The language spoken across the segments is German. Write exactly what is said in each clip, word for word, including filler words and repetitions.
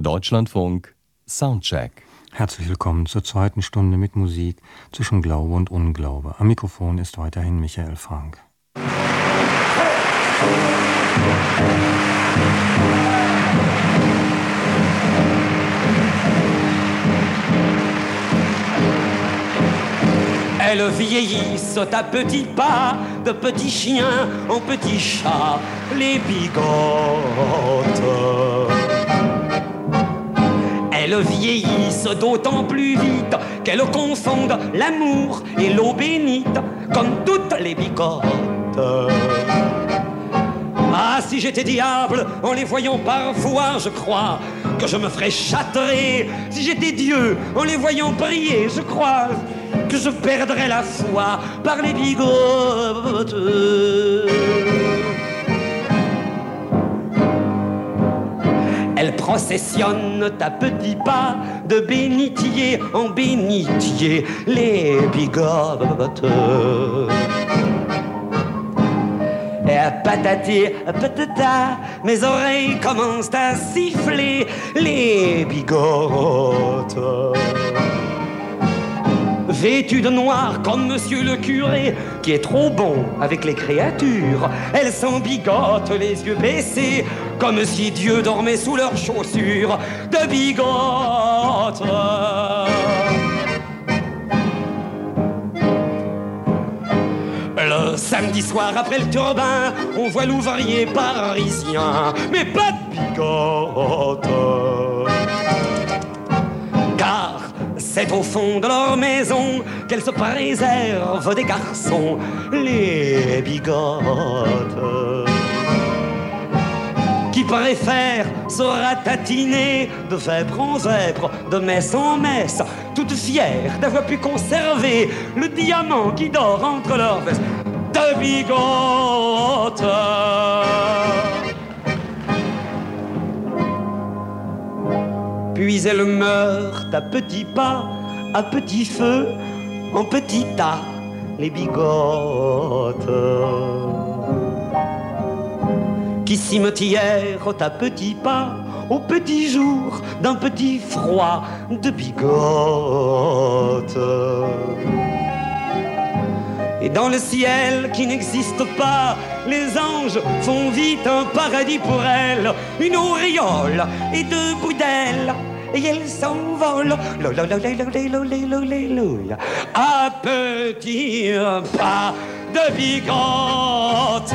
Deutschlandfunk Soundcheck. Herzlich willkommen zur zweiten Stunde mit Musik zwischen Glaube und Unglaube. Am Mikrofon ist weiterhin Michael Frank. Elles vieillissent à petits pas, de petits chiens en petits chats, les bigotes. Elles vieillissent d'autant plus vite qu'elles confondent l'amour et l'eau bénite, comme toutes les bigotes. Ah, si j'étais diable, en les voyant parfois, je crois que je me ferais châtrer. Si j'étais Dieu, en les voyant prier, je crois que je perdrais la foi par les bigotes. Elles processionnent à petits pas de bénitier en bénitier, les bigotes. Et patati, patata, mes oreilles commencent à siffler, les bigotes. Vêtues de noir comme monsieur le curé, qui est trop bon avec les créatures, elles s'embigotent les yeux baissés, comme si Dieu dormait sous leurs chaussures de bigotes. Le samedi soir après le turbin, on voit l'ouvrier parisien, mais pas de bigote. Car c'est au fond de leur maison qu'elles se préservent des garçons, les bigotes, qui préfèrent se ratatiner de vêpres en vêpres, de messe en messe, toutes fières d'avoir pu conserver le diamant qui dort entre leurs vestes de bigotes. Puis elles meurent à petits pas, à petit feu, en petits tas, les bigotes, qui cimetièrent à petits pas, au petit jour d'un petit froid de bigotes. Et dans le ciel qui n'existe pas, les anges font vite un paradis pour elles, une auréole et deux bouts d'ailes, et elles s'envolent à petits pas de bigotes.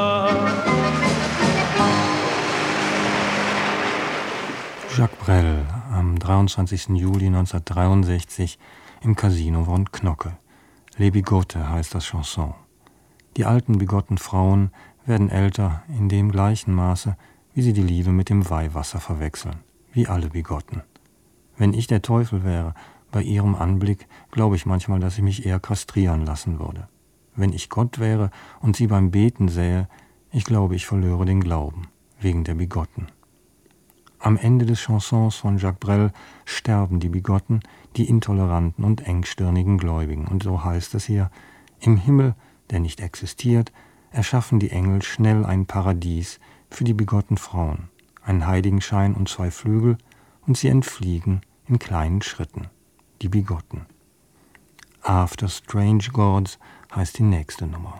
Jacques Brel am dreiundzwanzigsten Juli neunzehnhundertdreiundsechzig im Casino von Knocke. Les Bigotes heißt das Chanson. Die alten bigotten Frauen werden älter in dem gleichen Maße, wie sie die Liebe mit dem Weihwasser verwechseln, wie alle Bigotten. Wenn ich der Teufel wäre, bei ihrem Anblick glaube ich manchmal, dass ich mich eher kastrieren lassen würde. Wenn ich Gott wäre und sie beim Beten sähe, ich glaube, ich verlöre den Glauben, wegen der Bigotten. Am Ende des Chansons von Jacques Brel sterben die Bigotten, die intoleranten und engstirnigen Gläubigen. Und so heißt es hier: Im Himmel, der nicht existiert, erschaffen die Engel schnell ein Paradies für die bigotten Frauen, einen Heiligenschein und zwei Flügel, und sie entfliegen in kleinen Schritten, die Bigotten. After Strange Gods heißt die nächste Nummer.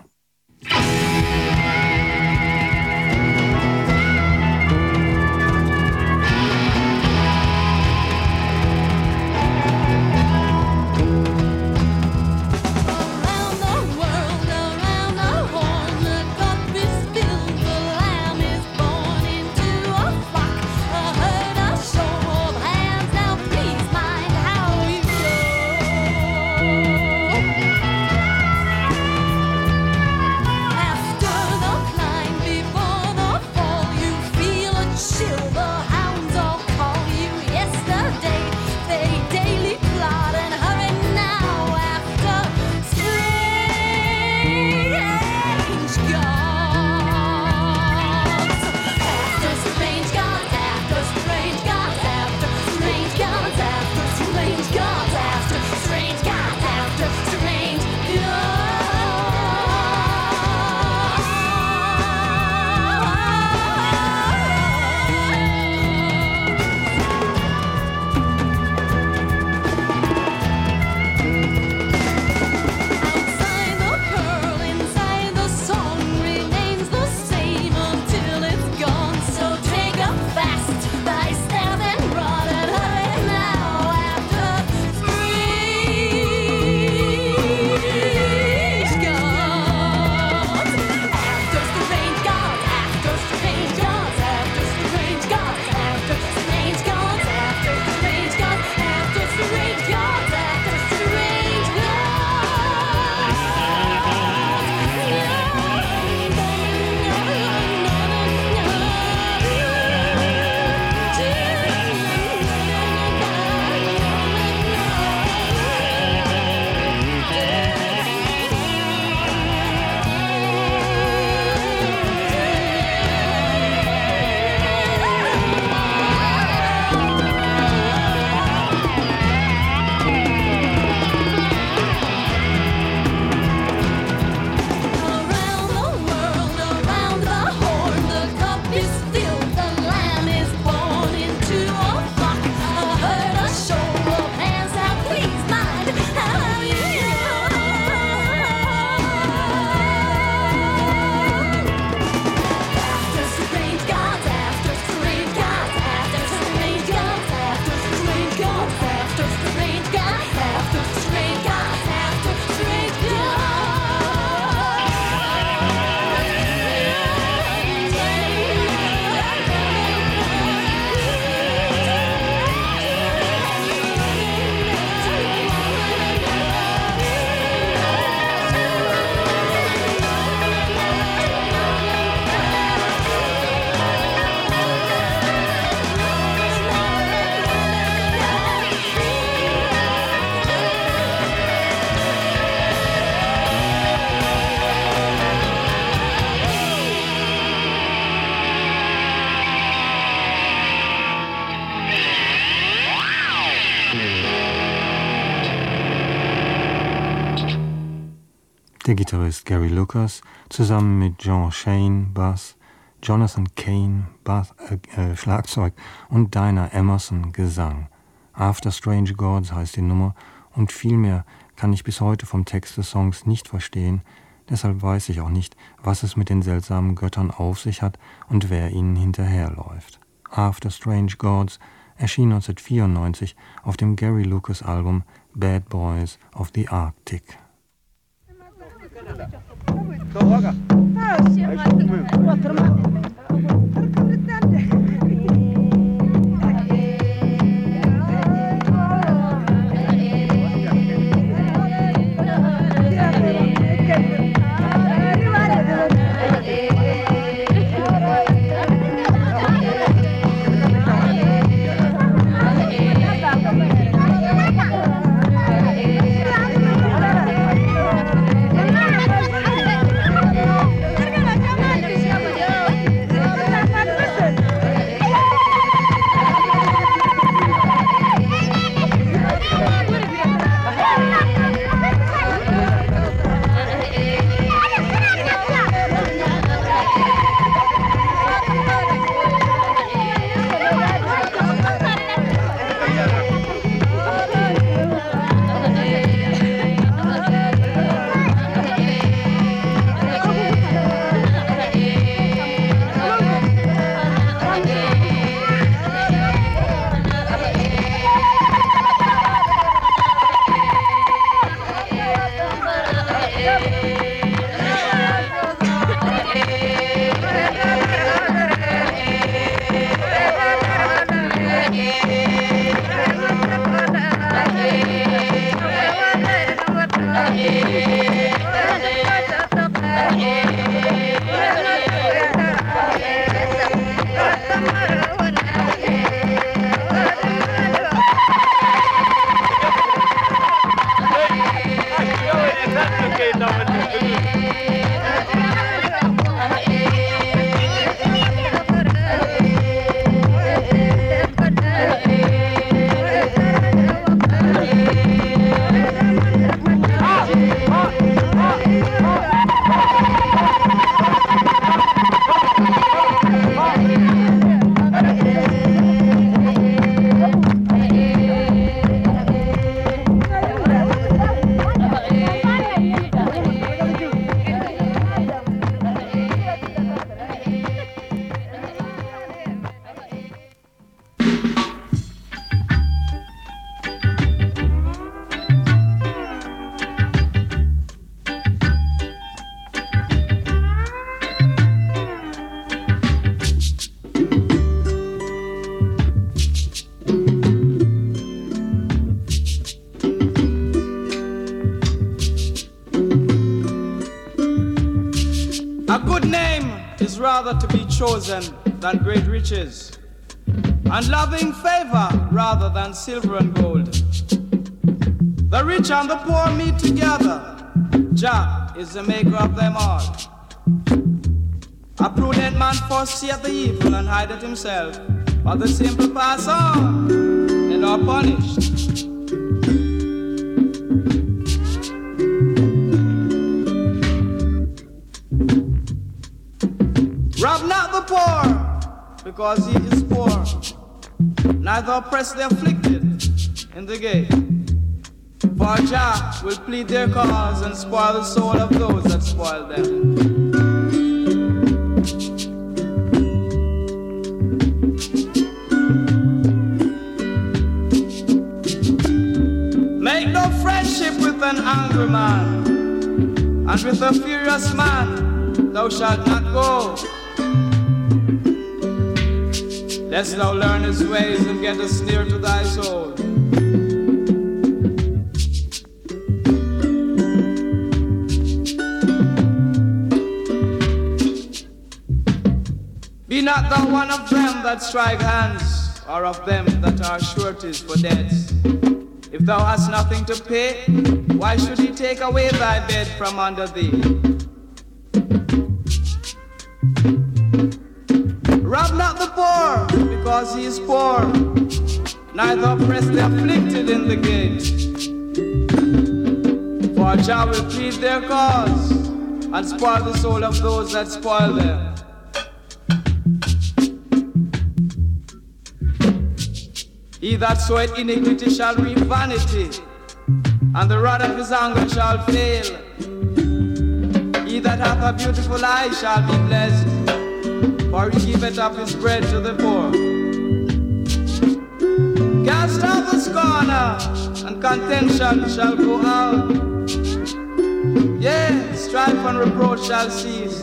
Der Gitarrist Gary Lucas zusammen mit John Shane Bass, Jonathan Kane Bass, äh, äh, Schlagzeug und Dinah Emerson Gesang. After Strange Gods heißt die Nummer und viel mehr kann ich bis heute vom Text des Songs nicht verstehen, deshalb weiß ich auch nicht, was es mit den seltsamen Göttern auf sich hat und wer ihnen hinterherläuft. After Strange Gods erschien neunzehnhundertvierundneunzig auf dem Gary Lucas Album Bad Boys of the Arctic. To be chosen than great riches, and loving favor rather than silver and gold. The rich and the poor meet together. Jah is the maker of them all. A prudent man foreseeth the evil and hideth himself, but the simple pass on and are punished. Rob not the poor, because he is poor. Neither oppress the afflicted in the gate. For Jah will plead their cause and spoil the soul of those that spoil them. Make no friendship with an angry man, and with a furious man thou shalt not go. Lest thou learn his ways and get a snare to thy soul. Be not thou one of them that strike hands, or of them that are sureties for debts. If thou hast nothing to pay, why should he take away thy bed from under thee? Rob not the poor, because he is poor, neither oppress the afflicted in the gate. For For Jah will plead their cause and spoil the soul of those that spoil them. He that soweth iniquity shall reap vanity, and the rod of his anger shall fail. He that hath a beautiful eye shall be blessed, for he giveth up his bread to the poor. Cast out the scorner, and contention shall go out. Yea, strife and reproach shall cease.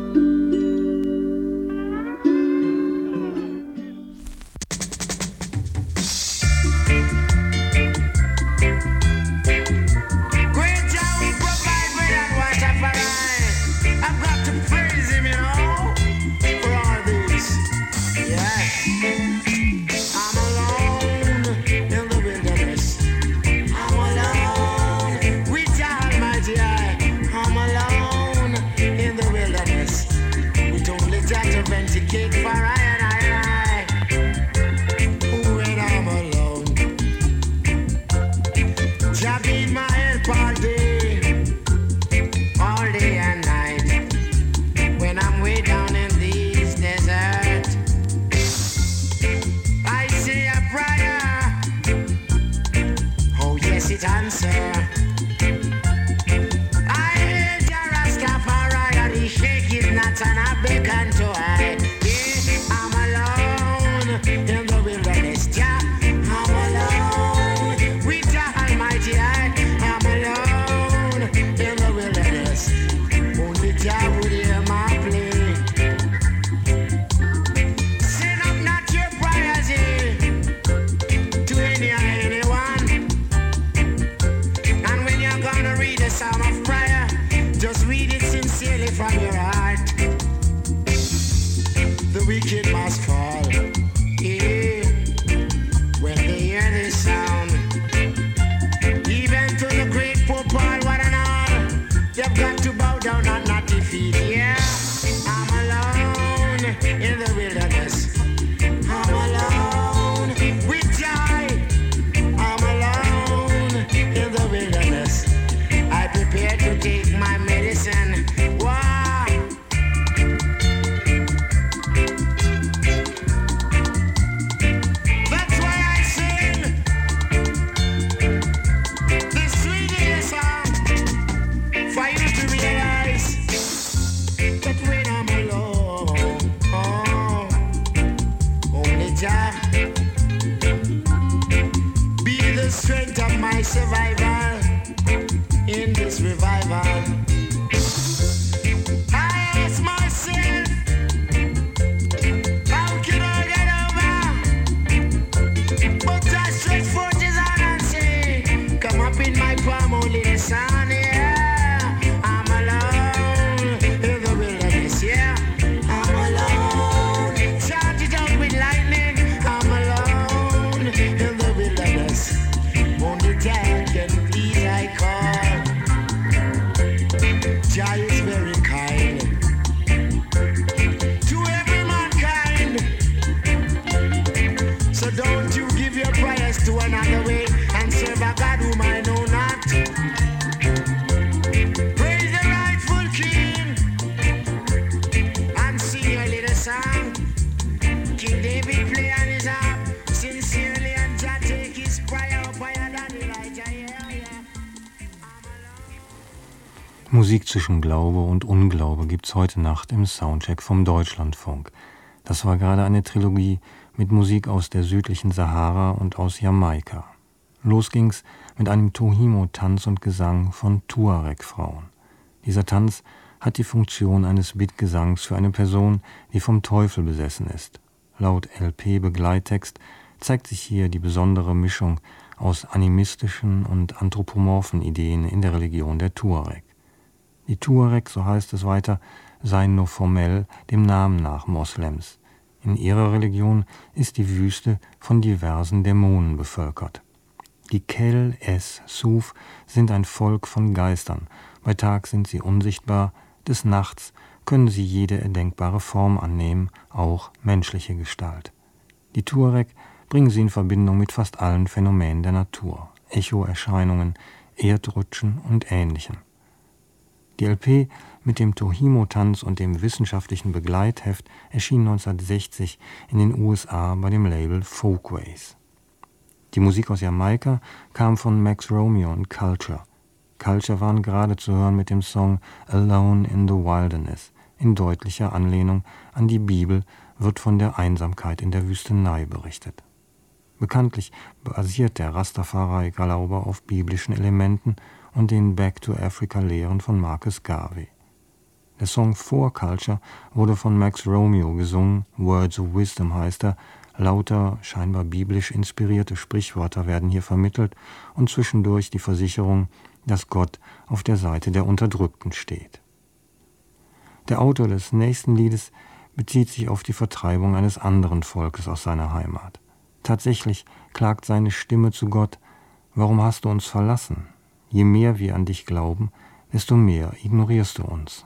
Musik zwischen Glaube und Unglaube gibt's heute Nacht im Soundcheck vom Deutschlandfunk. Das war gerade eine Trilogie mit Musik aus der südlichen Sahara und aus Jamaika. Los ging's mit einem Tohimo-Tanz und Gesang von Tuareg-Frauen. Dieser Tanz hat die Funktion eines Bittgesangs für eine Person, die vom Teufel besessen ist. Laut L P-Begleittext zeigt sich hier die besondere Mischung aus animistischen und anthropomorphen Ideen in der Religion der Tuareg. Die Tuareg, so heißt es weiter, seien nur formell dem Namen nach Moslems. In ihrer Religion ist die Wüste von diversen Dämonen bevölkert. Die Kel es Suf sind ein Volk von Geistern. Bei Tag sind sie unsichtbar, des Nachts können sie jede erdenkbare Form annehmen, auch menschliche Gestalt. Die Tuareg bringen sie in Verbindung mit fast allen Phänomenen der Natur. Echoerscheinungen, Erdrutschen und Ähnlichem. Die L P mit dem Tohimo-Tanz und dem wissenschaftlichen Begleitheft erschien neunzehnhundertsechzig in den U S A bei dem Label Folkways. Die Musik aus Jamaika kam von Max Romeo und Culture. Culture waren gerade zu hören mit dem Song Alone in the Wilderness. In deutlicher Anlehnung an die Bibel wird von der Einsamkeit in der Wüstenei berichtet. Bekanntlich basiert der Rastafari-Glaube auf biblischen Elementen und den Back-to-Africa-Lehren von Marcus Garvey. Der Song For Culture wurde von Max Romeo gesungen, Words of Wisdom heißt er, lauter, scheinbar biblisch inspirierte Sprichwörter werden hier vermittelt und zwischendurch die Versicherung, dass Gott auf der Seite der Unterdrückten steht. Der Autor des nächsten Liedes bezieht sich auf die Vertreibung eines anderen Volkes aus seiner Heimat. Tatsächlich klagt seine Stimme zu Gott: Warum hast du uns verlassen? Je mehr wir an dich glauben, desto mehr ignorierst du uns.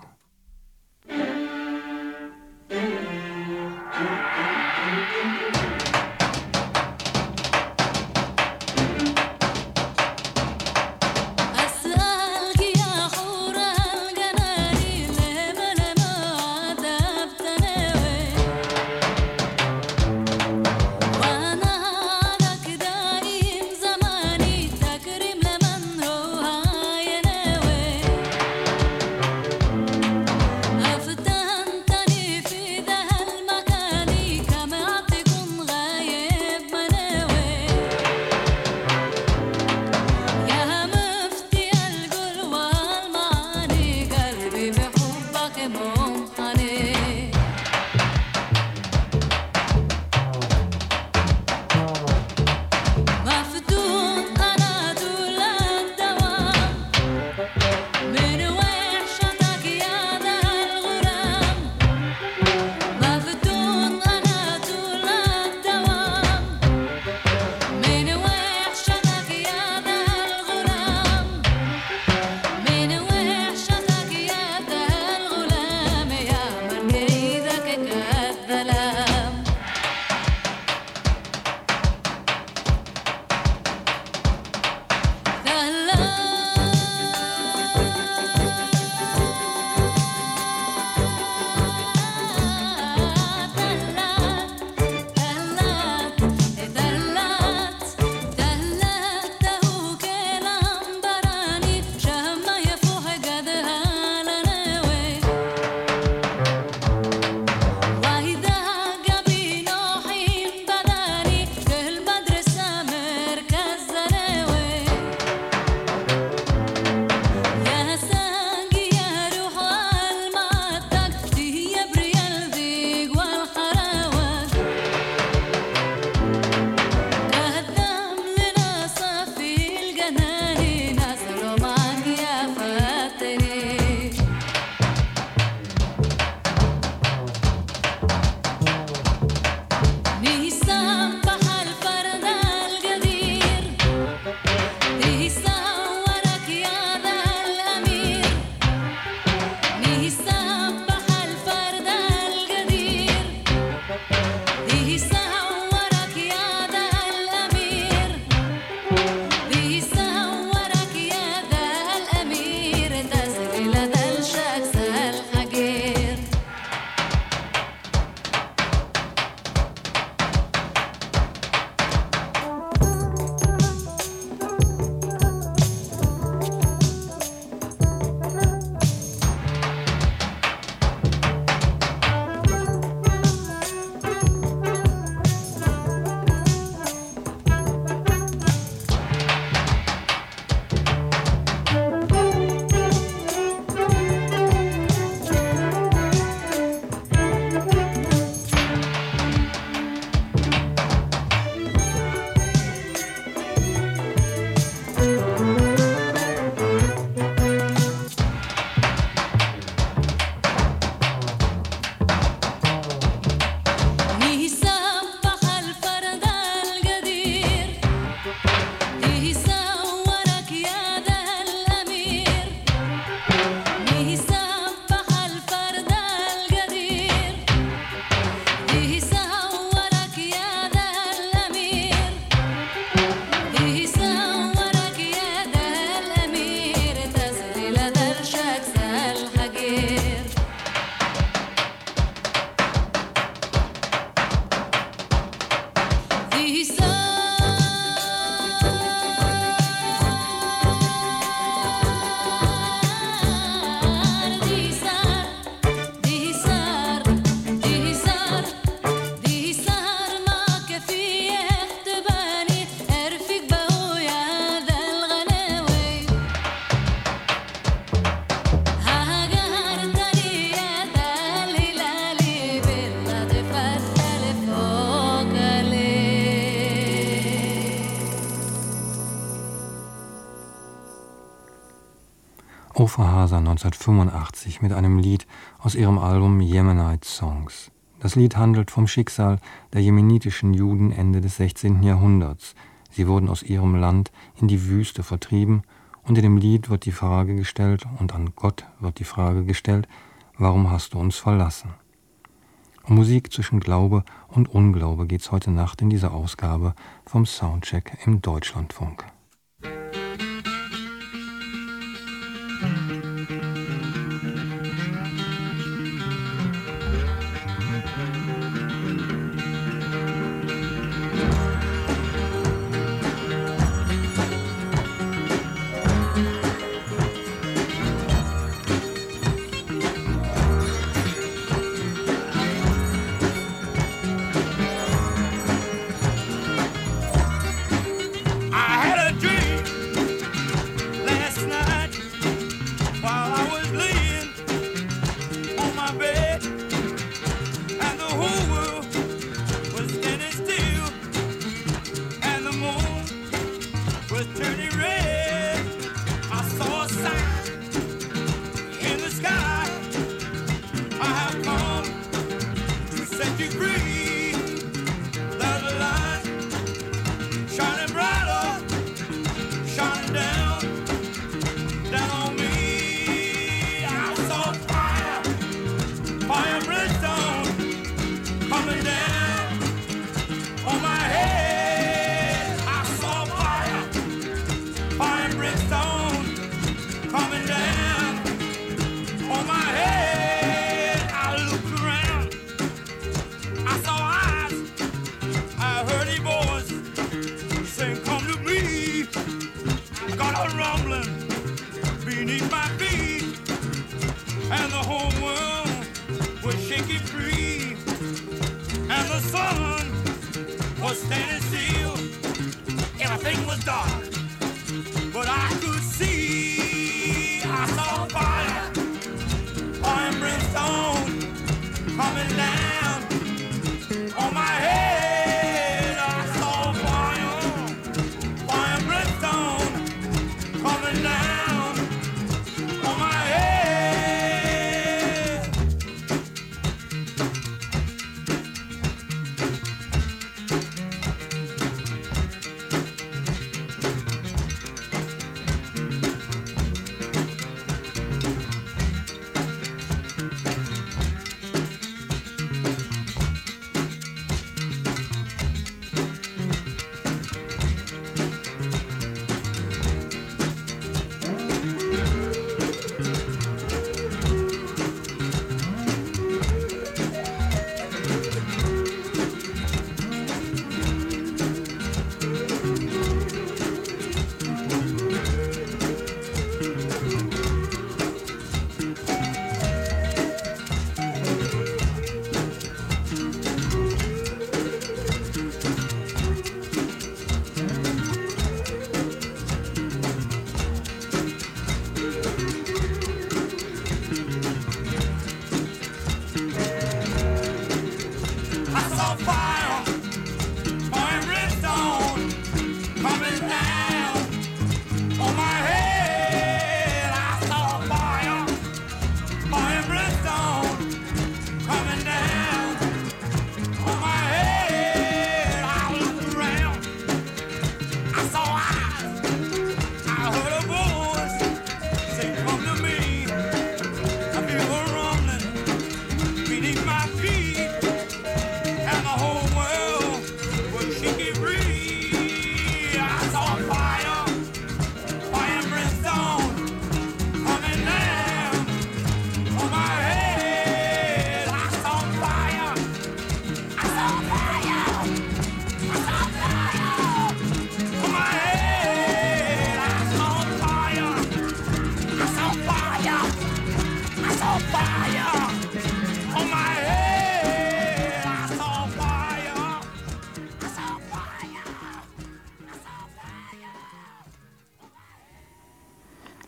Ofra Hasa neunzehnhundertfünfundachtzig mit einem Lied aus ihrem Album Yemenite Songs. Das Lied handelt vom Schicksal der jemenitischen Juden Ende des sechzehnten Jahrhunderts. Sie wurden aus ihrem Land in die Wüste vertrieben und in dem Lied wird die Frage gestellt und an Gott wird die Frage gestellt, warum hast du uns verlassen? Um Musik zwischen Glaube und Unglaube geht's heute Nacht in dieser Ausgabe vom Soundcheck im Deutschlandfunk.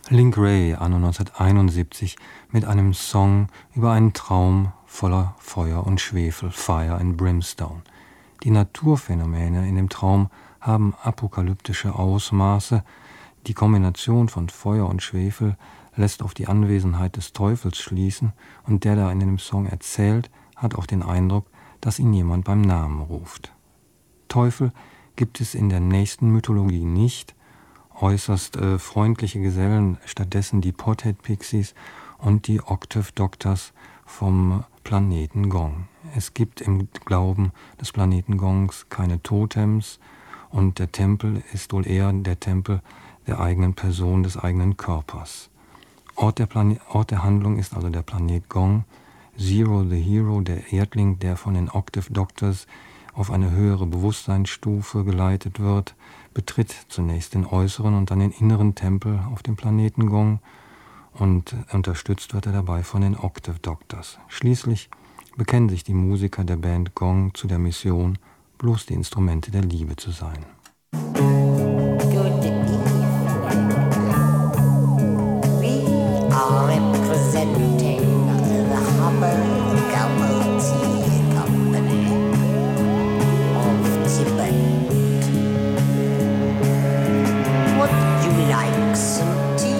Link Wray, anno neunzehnhunderteinundsiebzig, mit einem Song über einen Traum voller Feuer und Schwefel, Fire and Brimstone. Die Naturphänomene in dem Traum haben apokalyptische Ausmaße. Die Kombination von Feuer und Schwefel lässt auf die Anwesenheit des Teufels schließen, und der da in dem Song erzählt, hat auch den Eindruck, dass ihn jemand beim Namen ruft. Teufel gibt es in der nächsten Mythologie nicht, äußerst äh, freundliche Gesellen, stattdessen die Pothead Pixies und die Octave Doctors vom Planeten Gong. Es gibt im Glauben des Planeten Gongs keine Totems, und der Tempel ist wohl eher der Tempel der eigenen Person, des eigenen Körpers. Ort der, Plane- Ort der Handlung ist also der Planet Gong. Zero the Hero, der Erdling, der von den Octave Doctors auf eine höhere Bewusstseinsstufe geleitet wird, betritt zunächst den äußeren und dann den inneren Tempel auf dem Planeten Gong, und unterstützt wird er dabei von den Octave Doctors. Schließlich bekennen sich die Musiker der Band Gong zu der Mission, bloß die Instrumente der Liebe zu sein. Good evening. We are representing the Hubble Gumble Tea Company of Tibet. Would you like some tea?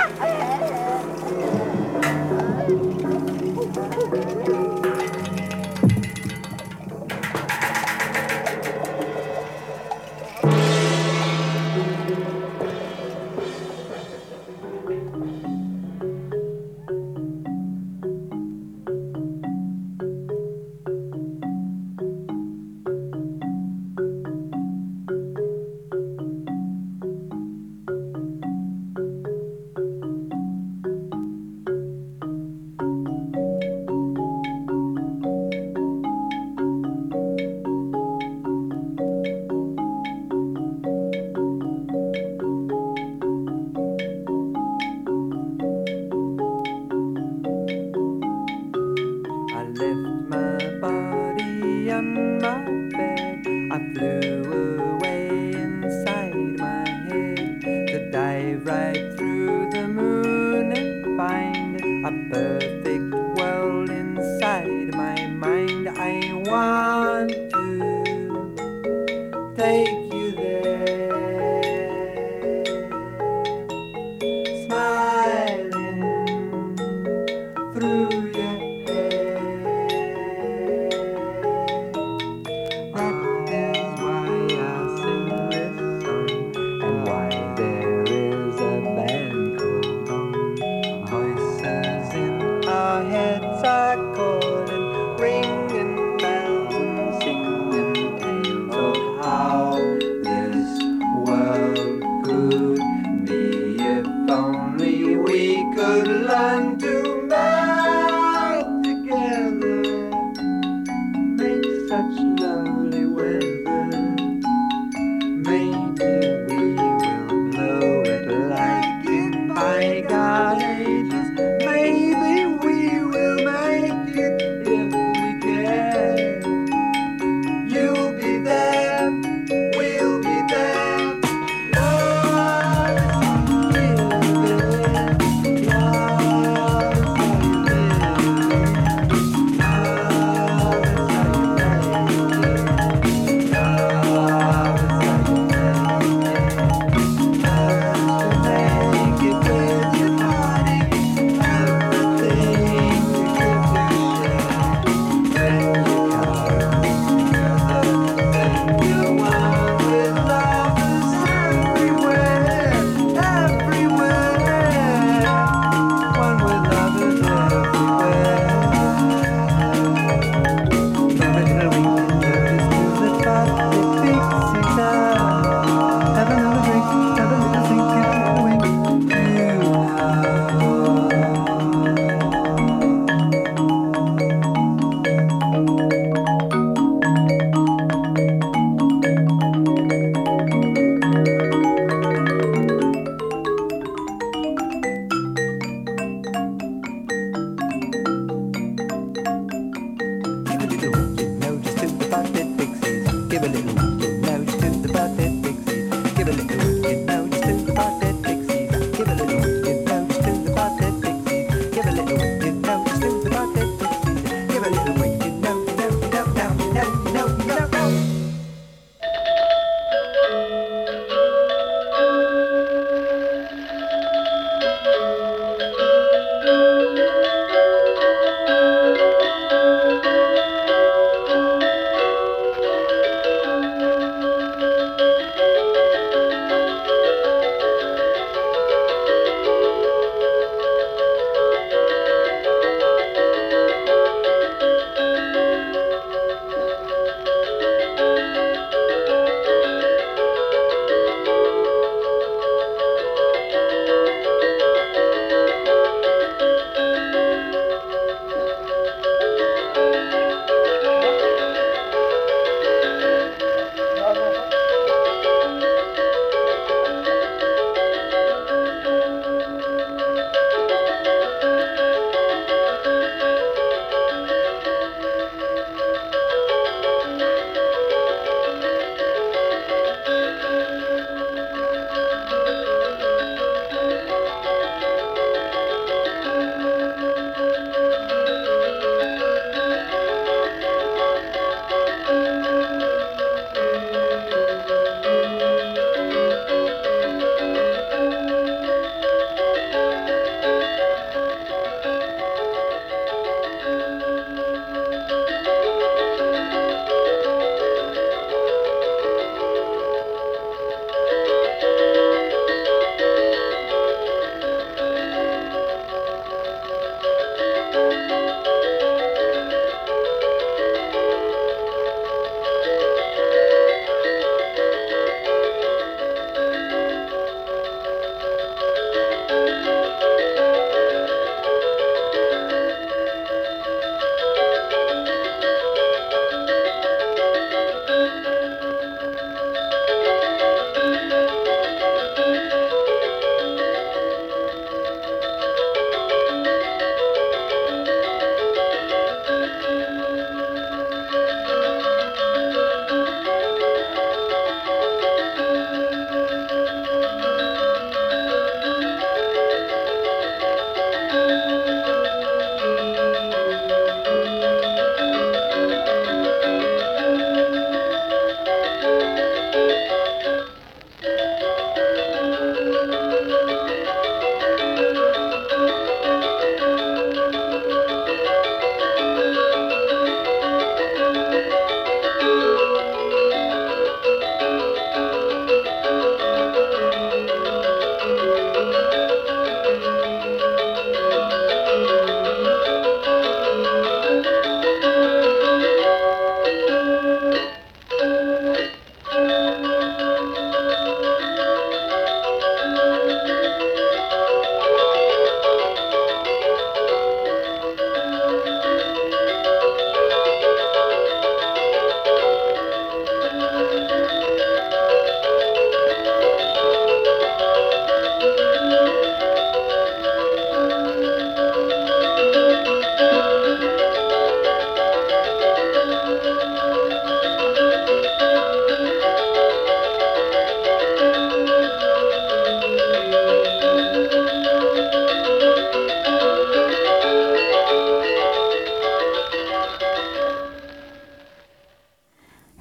Make it with you.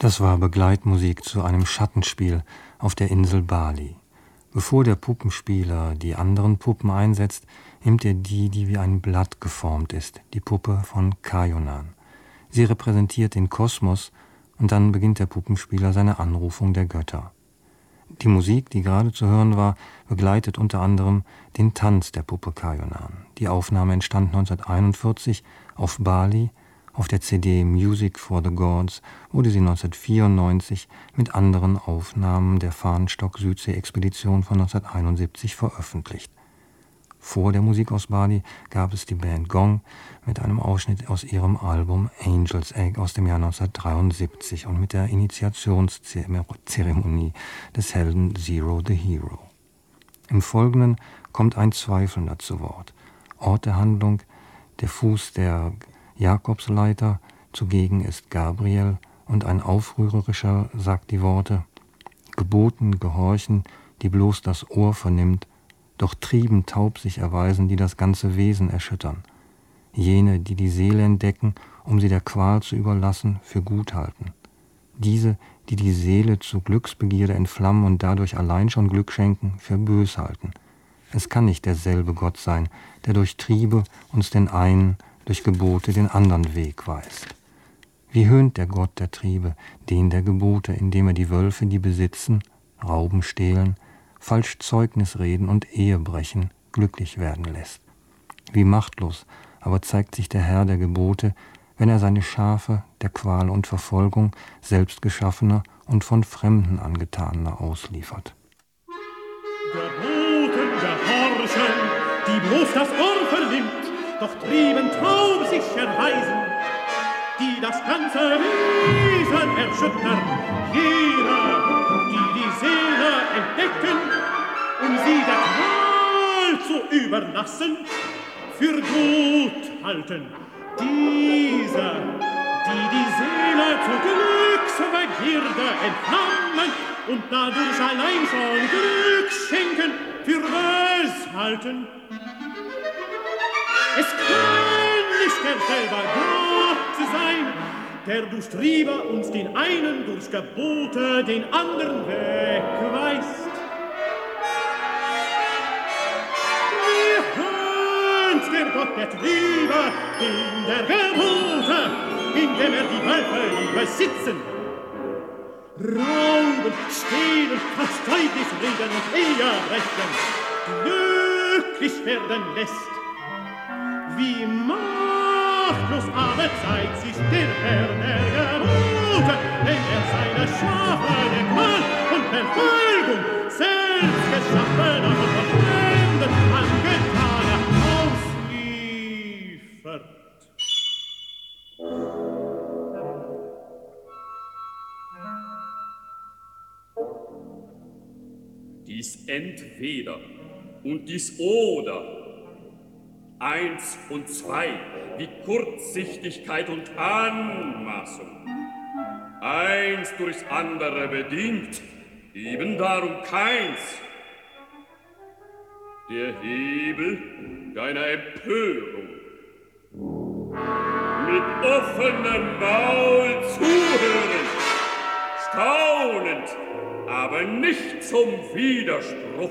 Das war Begleitmusik zu einem Schattenspiel auf der Insel Bali. Bevor der Puppenspieler die anderen Puppen einsetzt, nimmt er die, die wie ein Blatt geformt ist, die Puppe von Kayonan. Sie repräsentiert den Kosmos und dann beginnt der Puppenspieler seine Anrufung der Götter. Die Musik, die gerade zu hören war, begleitet unter anderem den Tanz der Puppe Kayonan. Die Aufnahme entstand neunzehnhunderteinundvierzig auf Bali. Auf der C D Music for the Gods wurde sie neunzehnhundertvierundneunzig mit anderen Aufnahmen der Fahnenstock-Südsee-Expedition von neunzehnhunderteinundsiebzig veröffentlicht. Vor der Musik aus Bali gab es die Band Gong mit einem Ausschnitt aus ihrem Album Angel's Egg aus dem Jahr neunzehnhundertdreiundsiebzig und mit der Initiationszeremonie des Helden Zero the Hero. Im Folgenden kommt ein Zweifelnder zu Wort. Ort der Handlung: der Fuß der Jakobsleiter, zugegen ist Gabriel, und ein Aufrührerischer sagt die Worte: Geboten gehorchen, die bloß das Ohr vernimmt, doch Trieben taub sich erweisen, die das ganze Wesen erschüttern. Jene, die die Seele entdecken, um sie der Qual zu überlassen, für gut halten. Diese, die die Seele zu Glücksbegierde entflammen und dadurch allein schon Glück schenken, für bös halten. Es kann nicht derselbe Gott sein, der durch Triebe uns den einen, durch Gebote den anderen Weg weist. Wie höhnt der Gott der Triebe den der Gebote, indem er die Wölfe, die besitzen, rauben, stehlen, falsch Zeugnis reden und Ehe brechen, glücklich werden lässt. Wie machtlos aber zeigt sich der Herr der Gebote, wenn er seine Schafe der Qual und Verfolgung selbstgeschaffener und von Fremden angetaner ausliefert. Geboten gehorchen, die bloß das Ohr vernimmt, doch Trieben taub sich erweisen, die das ganze Wesen erschüttern, jene, die die Seele entdecken, um sie der Qual zu überlassen, für gut halten. Diese, die die Seele zur Glücksbegierde entflammen und dadurch allein schon Glück schenken, für bös halten. Es kann nicht der selber Gott sein, der durch Triebe uns den einen durch Gebote den anderen wegweist. Wie höhnt der Gott der Triebe in der Gebote, indem er die Wölfe, die besitzen, rauben, stehlen, Verständnis reden und Ehe brechen, glücklich werden lässt. Wie machtlos aber zeigt sich der Herr der Gebote, wenn er seine Schafe der Qual und Verfolgung selbst geschaffener und von Fremden angetaner ausliefert. Dies Entweder und dies Oder, eins und zwei, wie Kurzsichtigkeit und Anmaßung. Eins durchs andere bedingt, eben darum keins. Der Hebel deiner Empörung. Mit offenem Maul zuhören, staunend, aber nicht zum Widerspruch.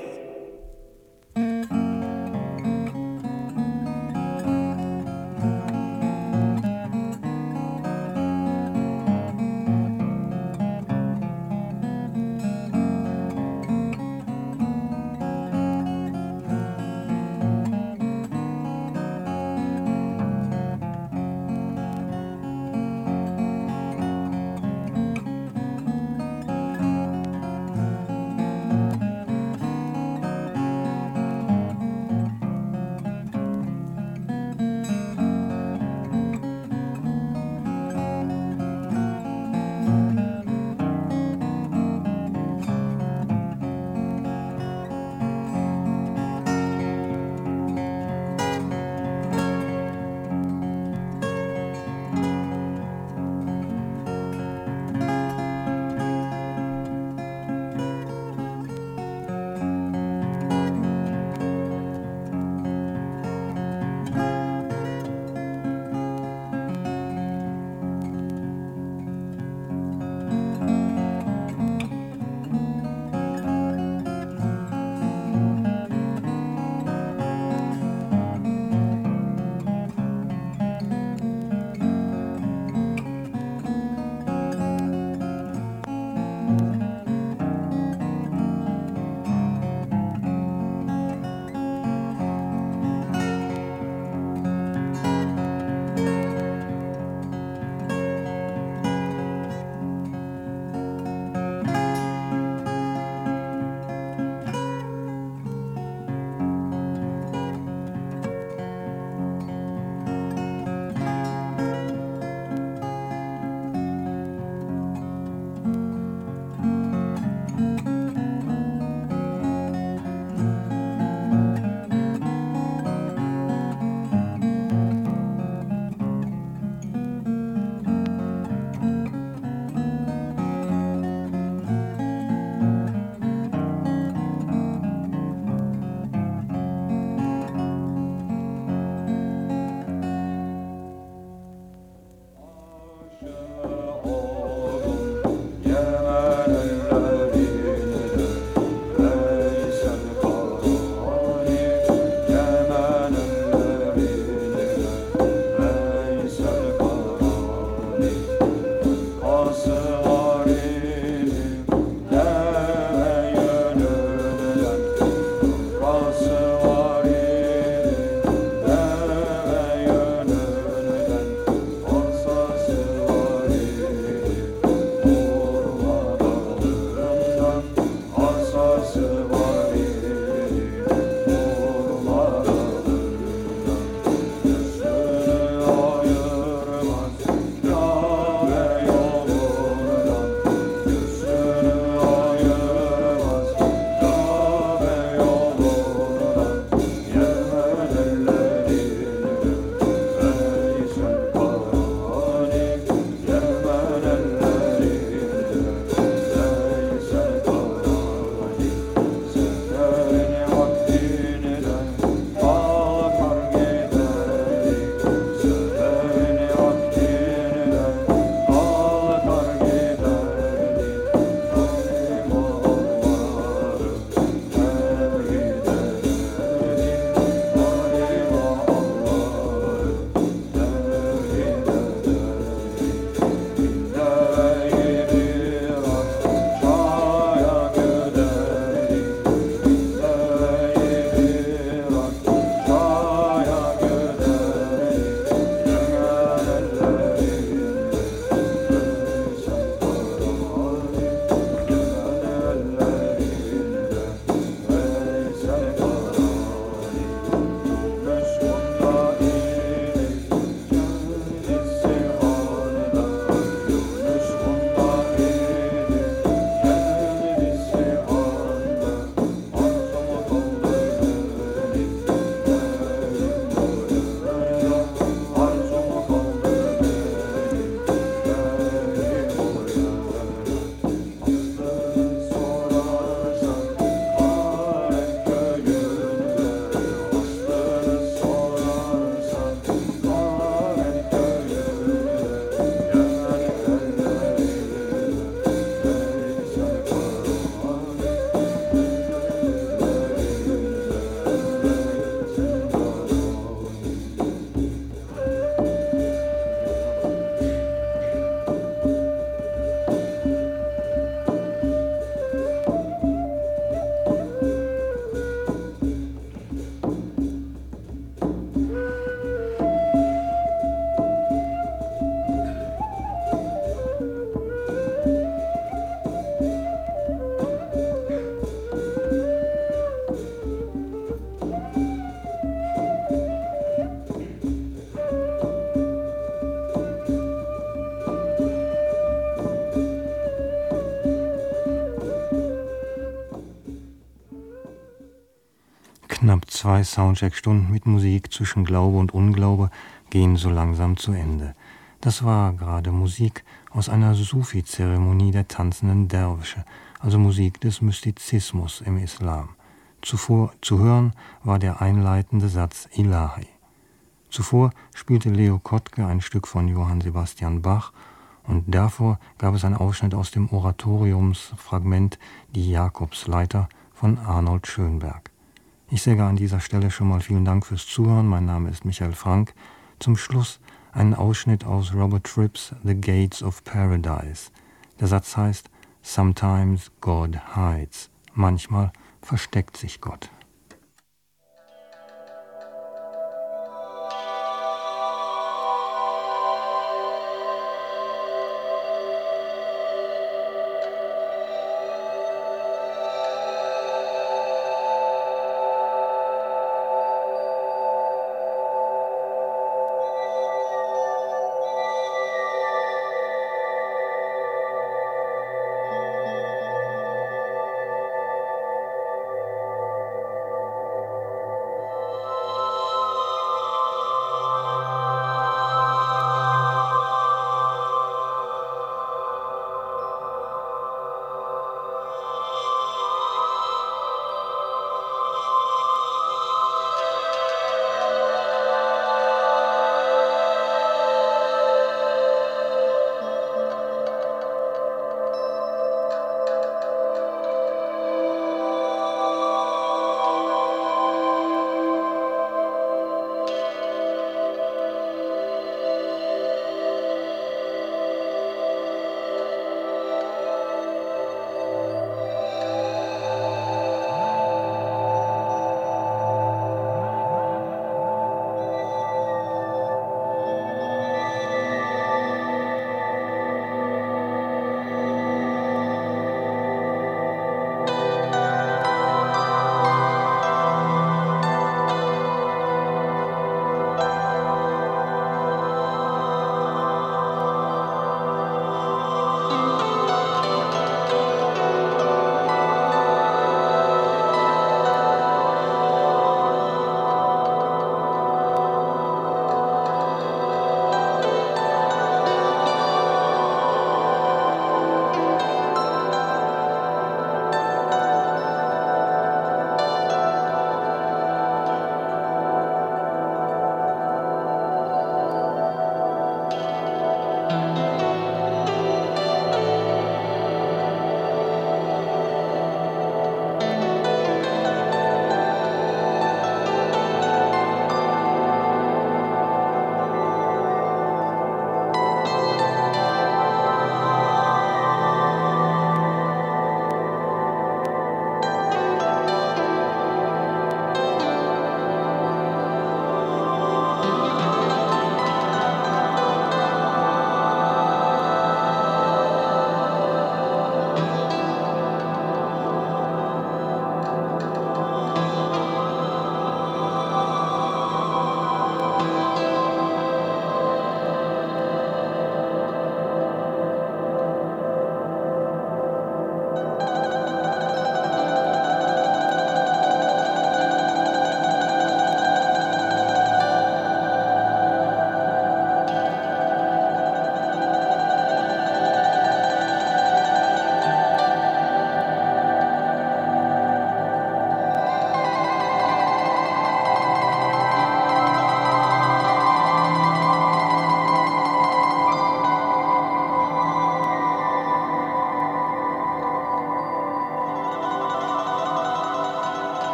Zwei Soundcheck-Stunden mit Musik zwischen Glaube und Unglaube gehen so langsam zu Ende. Das war gerade Musik aus einer Sufi-Zeremonie der tanzenden Derwische, also Musik des Mystizismus im Islam. Zuvor zu hören war der einleitende Satz Ilahi. Zuvor spielte Leo Kottke ein Stück von Johann Sebastian Bach und davor gab es einen Ausschnitt aus dem Oratoriumsfragment Die Jakobsleiter von Arnold Schönberg. Ich sage an dieser Stelle schon mal vielen Dank fürs Zuhören. Mein Name ist Michael Frank. Zum Schluss einen Ausschnitt aus Robert Tripps The Gates of Paradise. Der Satz heißt: Sometimes God hides. Manchmal versteckt sich Gott.